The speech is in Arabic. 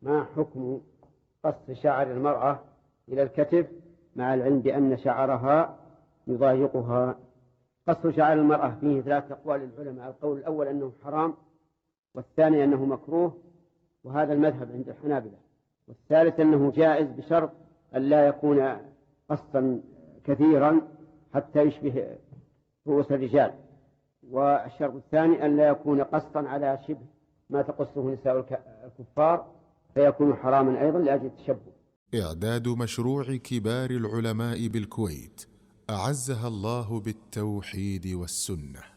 ما حكم قص شعر المرأة إلى الكتف مع العلم بأن شعرها يضايقها؟ قص شعر المرأة فيه 3 أقوال للعلماء. القول الأول أنه حرام، والثاني أنه مكروه، وهذا المذهب عند الحنابلة، والثالث أنه جائز بشرط أن لا يكون قصا كثيرا حتى يشبه رؤوس الرجال، والشرط الثاني أن لا يكون قصا على شبه ما تقصه نساء الكفار فيكون حراما أيضا لأجل التشبه. إعداد مشروع كبار العلماء بالكويت أعزها الله بالتوحيد والسنة.